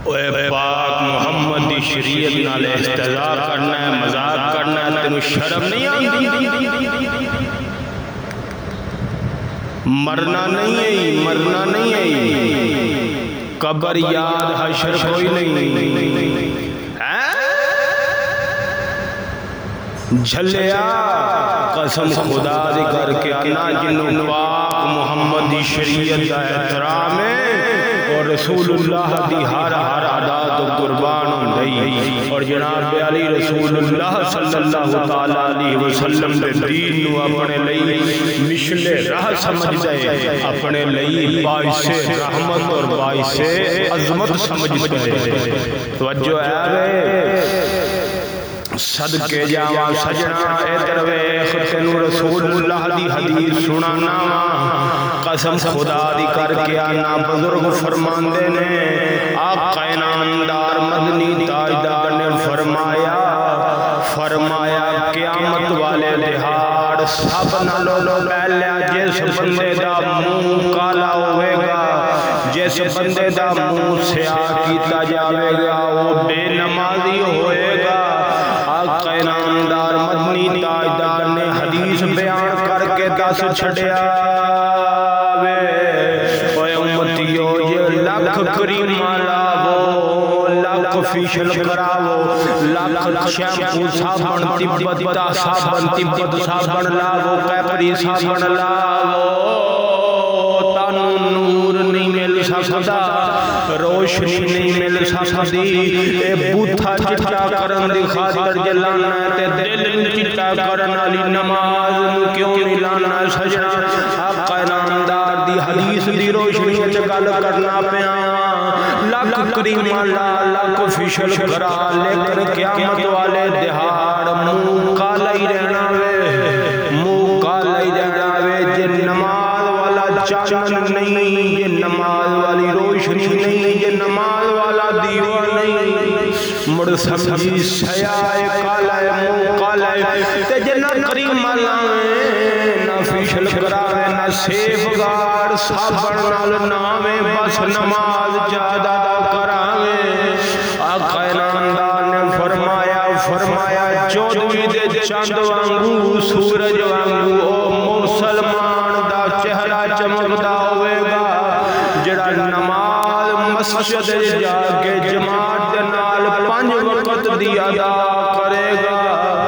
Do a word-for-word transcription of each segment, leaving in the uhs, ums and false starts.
اے پاک محمد دی شریعت نال استہزاء کرنا ہے، مذاق کرنا ہے، تینوں شرم نہیں آتی؟ مرنا نہیں ہے، مرنا نہیں ہے، قبر یاد حشر کوئی نہیں جھلیا قسم خدا دی کر کے انا جنوں پاک محمد دی شریعت دا احترام ہے اور رسول اللہ دی ہر ہر ادا تو قربان ہوندی اور جناب علی رسول اللہ صلی اللہ تعالی علیہ وسلم دے دین نو اپنے لئی مشن راہ سمجھ دے، اپنے لئی باعث رحمت اور باعث عظمت سمجھ دے۔ توجہ ہے صدقے جاواں سجنا اے درویش تینوں رسول اللہ دی حدیث سنانا قسم خدا دی کر کے آنا بزرگ فرماندے نے آقا انعامدار مدنی تاجدار نے فرمایا فرمایا قیامت والے دہاڑ سب نالوں پہلے جس بندے دا منہ کالا ہوئے گا، جس بندے دا منہ سیاہ کیتا جاوے گا، وہ بے نمازی ہوئے گا۔ آقا انعامدار مدنی تاجدار نے حدیث بیان کر کے دس چھڑیا وے اوے امتیو یہ لکھ کریمہ لاو، لکھ فیشل کراو، لکھ شیمپو صابن تبت صابن تبت صابن لاو، پیپری صابن لاو، تانو نور نہیں مل سکتا، روشنی نہیں مل سکتی، اے بوتھا چٹا کرن دی خاطر جلانا تے دل چٹا کرن علی نماز نو کیوں نہیں لانا سجنا؟ آقا انعامدار دی حدیث دی روشنی وچ گل کرنا پیا، لکھ کریمہ لا لکھ فیشل کرا، لیکن قیامت والے دہاڑ منہ کالا ہی رہنا وے، منہ کالا ہی رہنا وے، جے نماز والا چانن نہیں، یہ نماز والی روشنی نہیں، یہ نماز والا دیوار نہیں، مڑ سمجھی سیائے کالا ہے، منہ کالا ہے، تے جنہ کریمہ لائیں نہ فیشل کراوے نہ سیف گار صابن نال نامے بس نماز جادہ کراوے۔ آقا انعامدار نے فرمایا فرمایا چودویں دے چاند وانگو سورج وانگو او مسلمان دا چہرہ چمکدا ہوئے گا، جڑا نماز مسجد جا کے جماعت دے نال پانچ وقت دی ادا کرے گا۔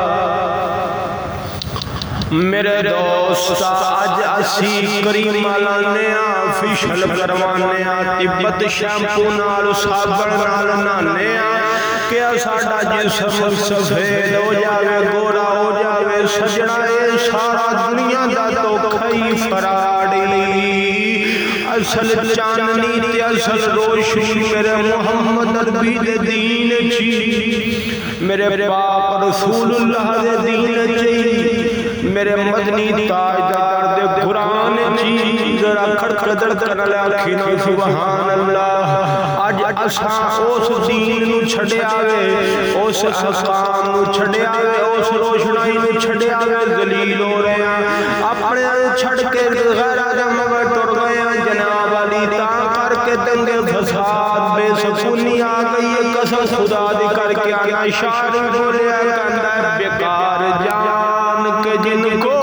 میرے دوست آج اسی کریمہ لانے آ، فیشل کروانے آ، تبت شیمپو نال صابن نال نانے آ، کیا ساڑا جسم سفید ہو جاوے گورا ہو جاوے سجنا، اے سارا دنیا دا تو کھائی فراڑی، اصل چاندنی تے اصل روشنی میرے محمد نبی دے دین چی، میرے پاک رسول اللہ دے دین چی، میرے مدنی تاجدار دے قرآن چی، ذرا کھڑکڑ دڑکن لاکھینا سبحان اللہ۔ آج اساں اس دین نو چھڑے آوے، اس احکام نو چھڑے آوے، اس روشنائی نو چھڑے آوے، ذلیل ہو رہے ہیں، اپنے چھڑ کے غیر آدم میں ٹر گئے ہیں، جناب علی تاں کر کے دنگے فساد بے سکونی آ گئی ہے، قسم خدا دی کر کے آنا شاعر بولے ہیں، کہندہ ہے بیکار جان کے جن کو،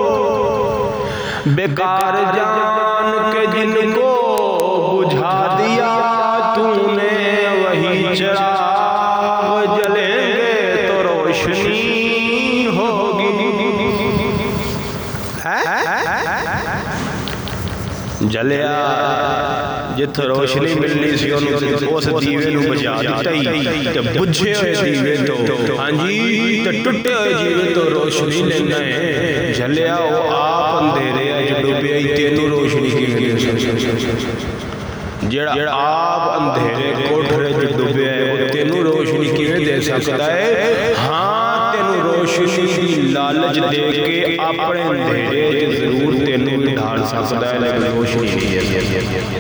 بیکار جان کے جن کو بجھا دیا تو نے، وہی چراغ جلیں گے تو روشنی ہوگی۔ جلیا جت روشنی ملنی سی اس دیوے نو بجا دیتا ہی، تے بجھے ہوئے دیوے تو ہاں جی تے ٹٹے ہوئے دیوے تو روشنی لینا ہے۔ جلیا وہ آپ اندھیرے اج ڈوبے ہی تینوں روشنی کی ملے، جڑا آپ اندھیرے کوٹھرے جو ڈوبے ہیں وہ تینوں روشنی کی دے سکتا ہے؟ ہاں تینوں روشنی کی لالچ دے کے اپنے اندھیرے ضرور تینوں ڈھال سکتا ہے، لیکن روشنی نہیں ہے۔